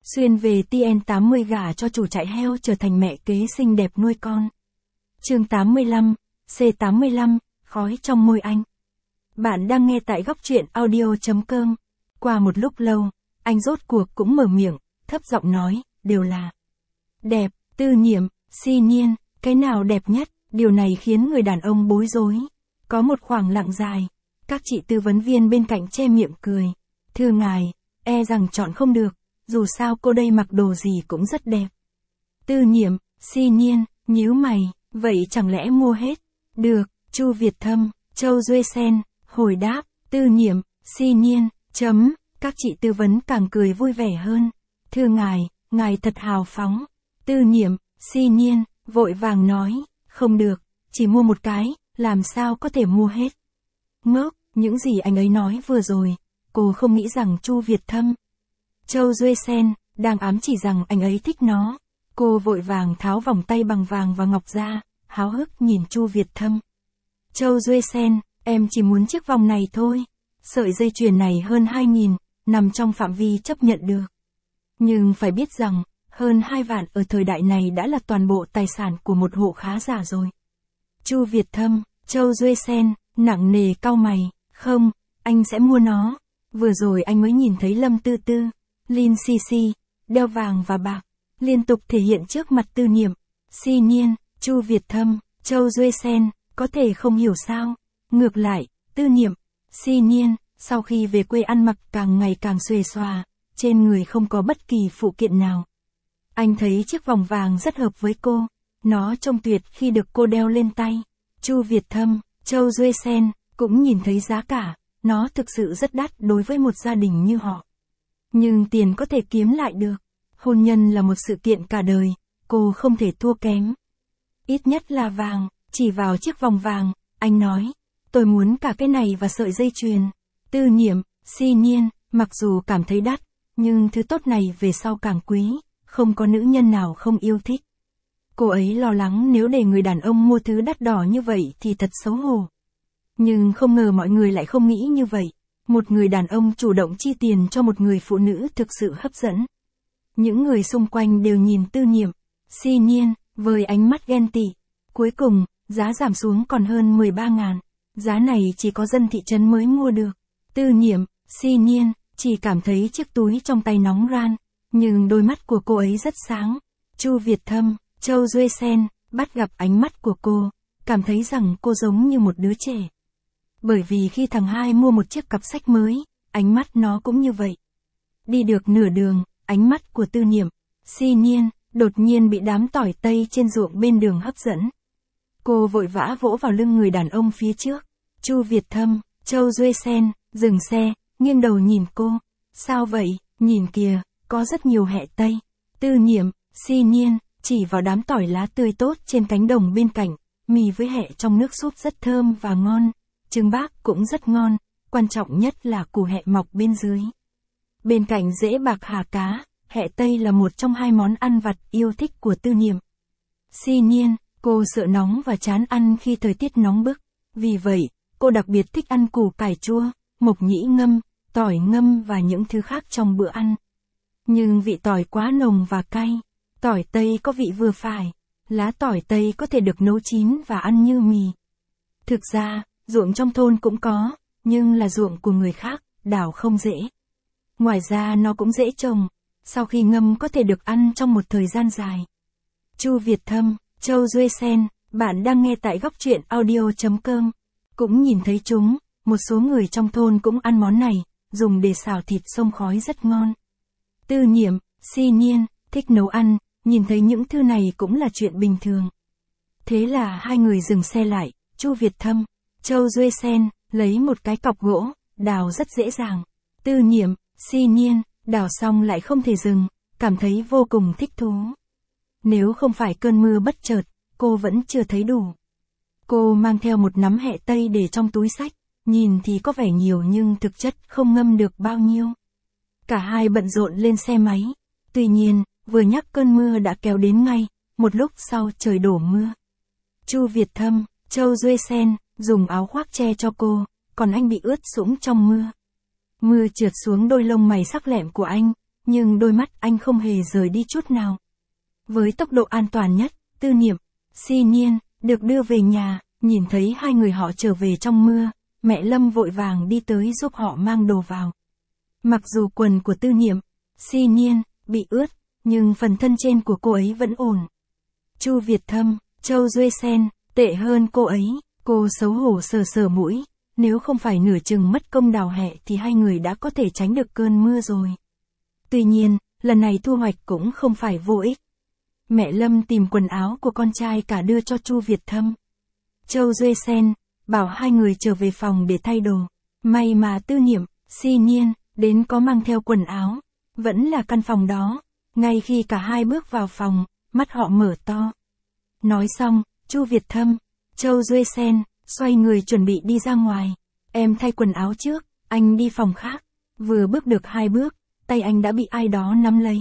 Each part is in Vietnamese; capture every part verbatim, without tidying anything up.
Xuyên về T N tám mươi gả cho chủ trại heo trở thành mẹ kế xinh đẹp nuôi con. Chương tám mươi lăm, C tám mươi lăm, khói trong môi anh. Bạn đang nghe tại góc truyện audio.com. Qua một lúc lâu, anh rốt cuộc cũng mở miệng, thấp giọng nói, đều là đẹp, Tư Nhiệm, Si Nhiên, cái nào đẹp nhất, điều này khiến người đàn ông bối rối. Có một khoảng lặng dài, các chị tư vấn viên bên cạnh che miệng cười. Thưa ngài, e rằng chọn không được, dù sao cô đây mặc đồ gì cũng rất đẹp. Tư Nhiệm, Si Nhiên, nhíu mày, vậy chẳng lẽ mua hết? Được, Chu Việt Thâm, Châu Duê Sen, hồi đáp, Tư Nhiệm, Si Nhiên, chấm, các chị tư vấn càng cười vui vẻ hơn. Thưa ngài, ngài thật hào phóng. Tư Nhiệm, Si Nhiên, vội vàng nói, không được, chỉ mua một cái, làm sao có thể mua hết. Ngốc, những gì anh ấy nói vừa rồi, cô không nghĩ rằng Chu Việt Thâm. Châu Duê Sen, đang ám chỉ rằng anh ấy thích nó. Cô vội vàng tháo vòng tay bằng vàng và ngọc ra, háo hức nhìn Chu Việt Thâm. Châu Duê Sen, em chỉ muốn chiếc vòng này thôi. Sợi dây chuyền này hơn hai nghìn, nằm trong phạm vi chấp nhận được. Nhưng phải biết rằng, hơn hai vạn ở thời đại này đã là toàn bộ tài sản của một hộ khá giả rồi. Chu Việt Thâm, Châu Duê Sen, nặng nề cau mày, không, anh sẽ mua nó. Vừa rồi anh mới nhìn thấy Lâm Tư Tư, Lin Sisi, đeo vàng và bạc, liên tục thể hiện trước mặt Tư Nhiệm, Si Nhiên, Chu Việt Thâm, Châu Duê Sen, có thể không hiểu sao. Ngược lại, Tư Nhiệm, Si Nhiên, sau khi về quê ăn mặc càng ngày càng xuề xòa, trên người không có bất kỳ phụ kiện nào. Anh thấy chiếc vòng vàng rất hợp với cô, nó trông tuyệt khi được cô đeo lên tay. Chu Việt Thâm, Châu Duê Sen, cũng nhìn thấy giá cả, nó thực sự rất đắt đối với một gia đình như họ. Nhưng tiền có thể kiếm lại được. Hôn nhân là một sự kiện cả đời, cô không thể thua kém. Ít nhất là vàng, chỉ vào chiếc vòng vàng, anh nói, tôi muốn cả cái này và sợi dây chuyền. Tư Nhiệm, Si Nhiên, mặc dù cảm thấy đắt, nhưng thứ tốt này về sau càng quý, không có nữ nhân nào không yêu thích. Cô ấy lo lắng nếu để người đàn ông mua thứ đắt đỏ như vậy thì thật xấu hổ. Nhưng không ngờ mọi người lại không nghĩ như vậy. Một người đàn ông chủ động chi tiền cho một người phụ nữ thực sự hấp dẫn. Những người xung quanh đều nhìn Tư Nhiệm, Si Nhiên, với ánh mắt ghen tị. Cuối cùng, giá giảm xuống còn hơn mười ba ngàn. Giá này chỉ có dân thị trấn mới mua được. Tư Nhiệm, Si Nhiên, chỉ cảm thấy chiếc túi trong tay nóng ran. Nhưng đôi mắt của cô ấy rất sáng. Chu Việt Thâm, Châu Duê Sen, bắt gặp ánh mắt của cô, cảm thấy rằng cô giống như một đứa trẻ. Bởi vì khi thằng hai mua một chiếc cặp sách mới, ánh mắt nó cũng như vậy. Đi được nửa đường, ánh mắt của Tư Nhiệm, Si Nhiên, đột nhiên bị đám tỏi tây trên ruộng bên đường hấp dẫn. Cô vội vã vỗ vào lưng người đàn ông phía trước. Chu Việt Thâm, Châu Duê Sen, dừng xe, nghiêng đầu nhìn cô. Sao vậy, nhìn kìa, có rất nhiều hẹ tây. Tư Nhiệm, Si Nhiên, chỉ vào đám tỏi lá tươi tốt trên cánh đồng bên cạnh, mì với hẹ trong nước súp rất thơm và ngon. Trứng bác cũng rất ngon, quan trọng nhất là củ hẹ mọc bên dưới. Bên cạnh rễ bạc hà cá, hẹ tây là một trong hai món ăn vặt yêu thích của Tư Nhiệm. Si Nhiên, cô sợ nóng và chán ăn khi thời tiết nóng bức, vì vậy, cô đặc biệt thích ăn củ cải chua, mộc nhĩ ngâm, tỏi ngâm và những thứ khác trong bữa ăn. Nhưng vị tỏi quá nồng và cay, tỏi tây có vị vừa phải, lá tỏi tây có thể được nấu chín và ăn như mì. Thực ra, ruộng trong thôn cũng có, nhưng là ruộng của người khác, đào không dễ. Ngoài ra nó cũng dễ trồng, sau khi ngâm có thể được ăn trong một thời gian dài. Chu Việt Thâm, Châu Duê Sen, bạn đang nghe tại góc truyện audio.com. Cũng nhìn thấy chúng, một số người trong thôn cũng ăn món này, dùng để xào thịt xông khói rất ngon. Tư Nhiệm, Si Nhiên, thích nấu ăn, nhìn thấy những thứ này cũng là chuyện bình thường. Thế là hai người dừng xe lại, Chu Việt Thâm, Châu Duê Sen, lấy một cái cọc gỗ, đào rất dễ dàng. Tư Nhiệm, Si Nhiên, đào xong lại không thể dừng, cảm thấy vô cùng thích thú. Nếu không phải cơn mưa bất chợt, cô vẫn chưa thấy đủ. Cô mang theo một nắm hẹ tây để trong túi xách, nhìn thì có vẻ nhiều nhưng thực chất không ngâm được bao nhiêu. Cả hai bận rộn lên xe máy. Tuy nhiên, vừa nhắc cơn mưa đã kéo đến ngay, một lúc sau trời đổ mưa. Chu Việt Thâm, Châu Duê Sen, dùng áo khoác che cho cô, còn anh bị ướt sũng trong mưa. Mưa trượt xuống đôi lông mày sắc lẹm của anh, nhưng đôi mắt anh không hề rời đi chút nào. Với tốc độ an toàn nhất, Tư Niệm, Si Nhiên, được đưa về nhà, nhìn thấy hai người họ trở về trong mưa, mẹ Lâm vội vàng đi tới giúp họ mang đồ vào. Mặc dù quần của Tư Niệm, Si Nhiên, bị ướt, nhưng phần thân trên của cô ấy vẫn ổn. Chu Việt Thâm, Châu Duy Sen, tệ hơn cô ấy, cô xấu hổ sờ sờ mũi, nếu không phải nửa chừng mất công đào hẹ thì hai người đã có thể tránh được cơn mưa rồi. Tuy nhiên, lần này thu hoạch cũng không phải vô ích. Mẹ Lâm tìm quần áo của con trai cả đưa cho Chu Việt Thâm. Châu Duy Sen, bảo hai người trở về phòng để thay đồ. May mà Tư Niệm, Si Nhiên, đến có mang theo quần áo. Vẫn là căn phòng đó. Ngay khi cả hai bước vào phòng, mắt họ mở to. Nói xong, Chu Việt Thâm, Châu Duy Sen, xoay người chuẩn bị đi ra ngoài. Em thay quần áo trước, anh đi phòng khác. Vừa bước được hai bước, tay anh đã bị ai đó nắm lấy.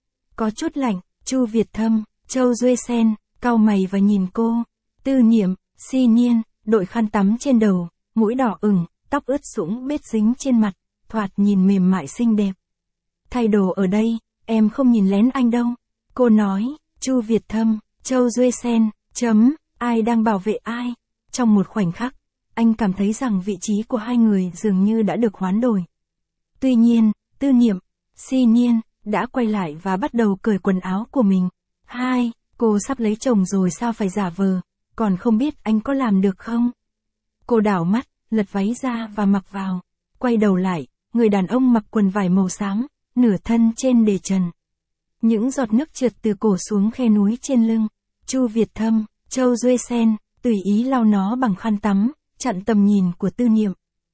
Có chút lạnh, Chu Việt Thâm, Châu Duy Sen, cau mày và nhìn cô. Tư Niệm, Si Nhiên, đội khăn tắm trên đầu, mũi đỏ ửng, tóc ướt sũng bết dính trên mặt, thoạt nhìn mềm mại xinh đẹp. Thay đồ ở đây, em không nhìn lén anh đâu. Cô nói, Chu Việt Thâm, Châu Duy Sen, chấm, ai đang bảo vệ ai. Trong một khoảnh khắc, anh cảm thấy rằng vị trí của hai người dường như đã được hoán đổi. Tuy nhiên, Tư Niệm, Si Nhiên, đã quay lại và bắt đầu cởi quần áo của mình. Hai, cô sắp lấy chồng rồi sao phải giả vờ, còn không biết anh có làm được không? Cô đảo mắt, lật váy ra và mặc vào. Quay đầu lại, người đàn ông mặc quần vải màu xám, nửa thân trên để trần. Những giọt nước trượt từ cổ xuống khe núi trên lưng. Chu Việt Thâm, Châu Duy Sen, tùy ý lau nó bằng khăn tắm, chặn tầm nhìn của Tư Niệm.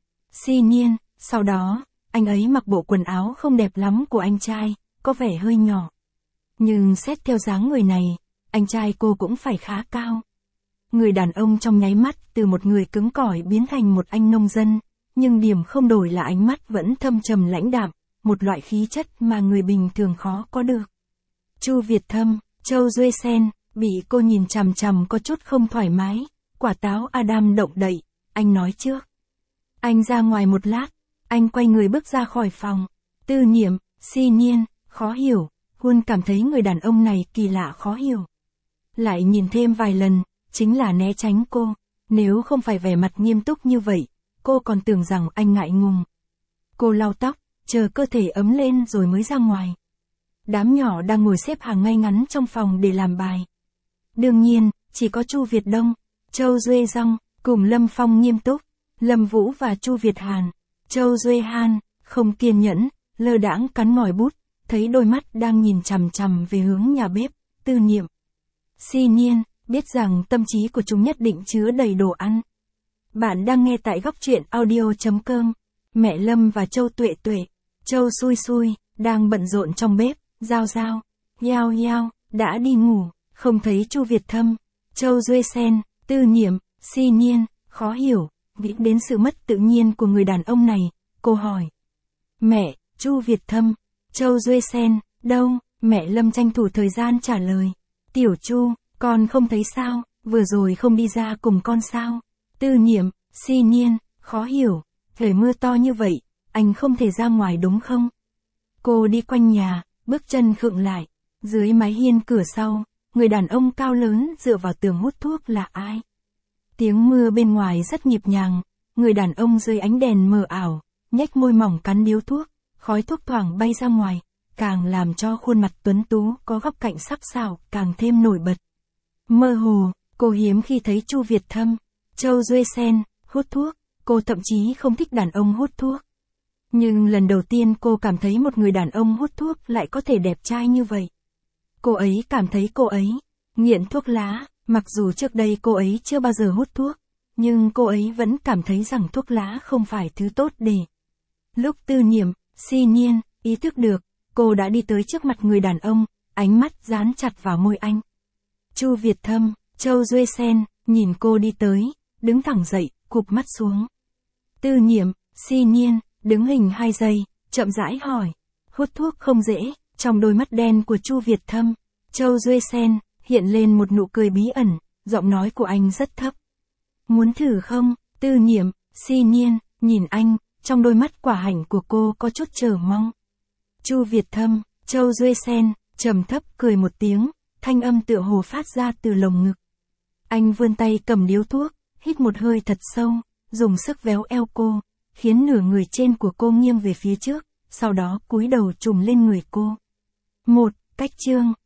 Si Nhiên, sau đó, anh ấy mặc bộ quần áo không đẹp lắm của anh trai, có vẻ hơi nhỏ. Nhưng xét theo dáng người này, anh trai cô cũng phải khá cao. Người đàn ông trong nháy mắt từ một người cứng cỏi biến thành một anh nông dân, nhưng điểm không đổi là ánh mắt vẫn thâm trầm lãnh đạm, một loại khí chất mà người bình thường khó có được. Chu Việt Thâm, Châu Duy Sen, bị cô nhìn chằm chằm có chút không thoải mái, quả táo Adam động đậy, anh nói trước. Anh ra ngoài một lát, anh quay người bước ra khỏi phòng. Tư Niệm, Si Nhiên, khó hiểu, luôn cảm thấy người đàn ông này kỳ lạ khó hiểu. Lại nhìn thêm vài lần, chính là né tránh cô, nếu không phải vẻ mặt nghiêm túc như vậy, cô còn tưởng rằng anh ngại ngùng. Cô lau tóc, chờ cơ thể ấm lên rồi mới ra ngoài. Đám nhỏ đang ngồi xếp hàng ngay ngắn trong phòng để làm bài. Đương nhiên, chỉ có Chu Việt Đông, Châu Duy Dong, cùng Lâm Phong nghiêm túc, Lâm Vũ và Chu Việt Hàn, Châu Duy Han, không kiên nhẫn, lơ đãng cắn ngòi bút, thấy đôi mắt đang nhìn chằm chằm về hướng nhà bếp. Tư Niệm, Si Nhiên, biết rằng tâm trí của chúng nhất định chứa đầy đồ ăn. Bạn đang nghe tại góc truyện audio.com. Mẹ Lâm và Châu Tuệ Tuệ, Châu Xui Xui, đang bận rộn trong bếp. Giao Giao, Yao Yao, đã đi ngủ, không thấy Chu Việt Thâm, Châu Duy Sen, Tư Niệm, Si Nhiên, khó hiểu, nghĩ đến sự mất tự nhiên của người đàn ông này, cô hỏi. Mẹ, Chu Việt Thâm, Châu Duy Sen, đâu? Mẹ Lâm tranh thủ thời gian trả lời. Tiểu Chu, con không thấy sao, vừa rồi không đi ra cùng con sao? Tư Niệm, Si Nhiên, khó hiểu, trời mưa to như vậy, anh không thể ra ngoài đúng không? Cô đi quanh nhà, bước chân khựng lại, dưới mái hiên cửa sau, người đàn ông cao lớn dựa vào tường hút thuốc là ai? Tiếng mưa bên ngoài rất nhịp nhàng, người đàn ông dưới ánh đèn mờ ảo, nhếch môi mỏng cắn điếu thuốc, khói thuốc thoảng bay ra ngoài, càng làm cho khuôn mặt tuấn tú có góc cạnh sắc sảo càng thêm nổi bật. Mơ hồ, cô hiếm khi thấy Chu Việt Thâm, Châu Duy Sen, hút thuốc, cô thậm chí không thích đàn ông hút thuốc. Nhưng lần đầu tiên cô cảm thấy một người đàn ông hút thuốc lại có thể đẹp trai như vậy. Cô ấy cảm thấy cô ấy nghiện thuốc lá, mặc dù trước đây cô ấy chưa bao giờ hút thuốc, nhưng cô ấy vẫn cảm thấy rằng thuốc lá không phải thứ tốt để. Lúc Tư Niệm, Si Nhiên, ý thức được, cô đã đi tới trước mặt người đàn ông, ánh mắt dán chặt vào môi anh. Chu Việt Thâm, Châu Duy Sen, nhìn cô đi tới, đứng thẳng dậy, cụp mắt xuống. Tư Niệm, Si Nhiên, đứng hình hai giây, chậm rãi hỏi. Hút thuốc không dễ, trong đôi mắt đen của Chu Việt Thâm, Châu Duy Sen, hiện lên một nụ cười bí ẩn, giọng nói của anh rất thấp. Muốn thử không? Tư Niệm, Si Nhiên, nhìn anh, trong đôi mắt quả hạnh của cô có chút chờ mong. Chu Việt Thâm, Châu Duê Sen, trầm thấp cười một tiếng, thanh âm tựa hồ phát ra từ lồng ngực. Anh vươn tay cầm điếu thuốc, hít một hơi thật sâu, dùng sức véo eo cô, khiến nửa người trên của cô nghiêng về phía trước, sau đó cúi đầu trùm lên người cô. Một, cách chương.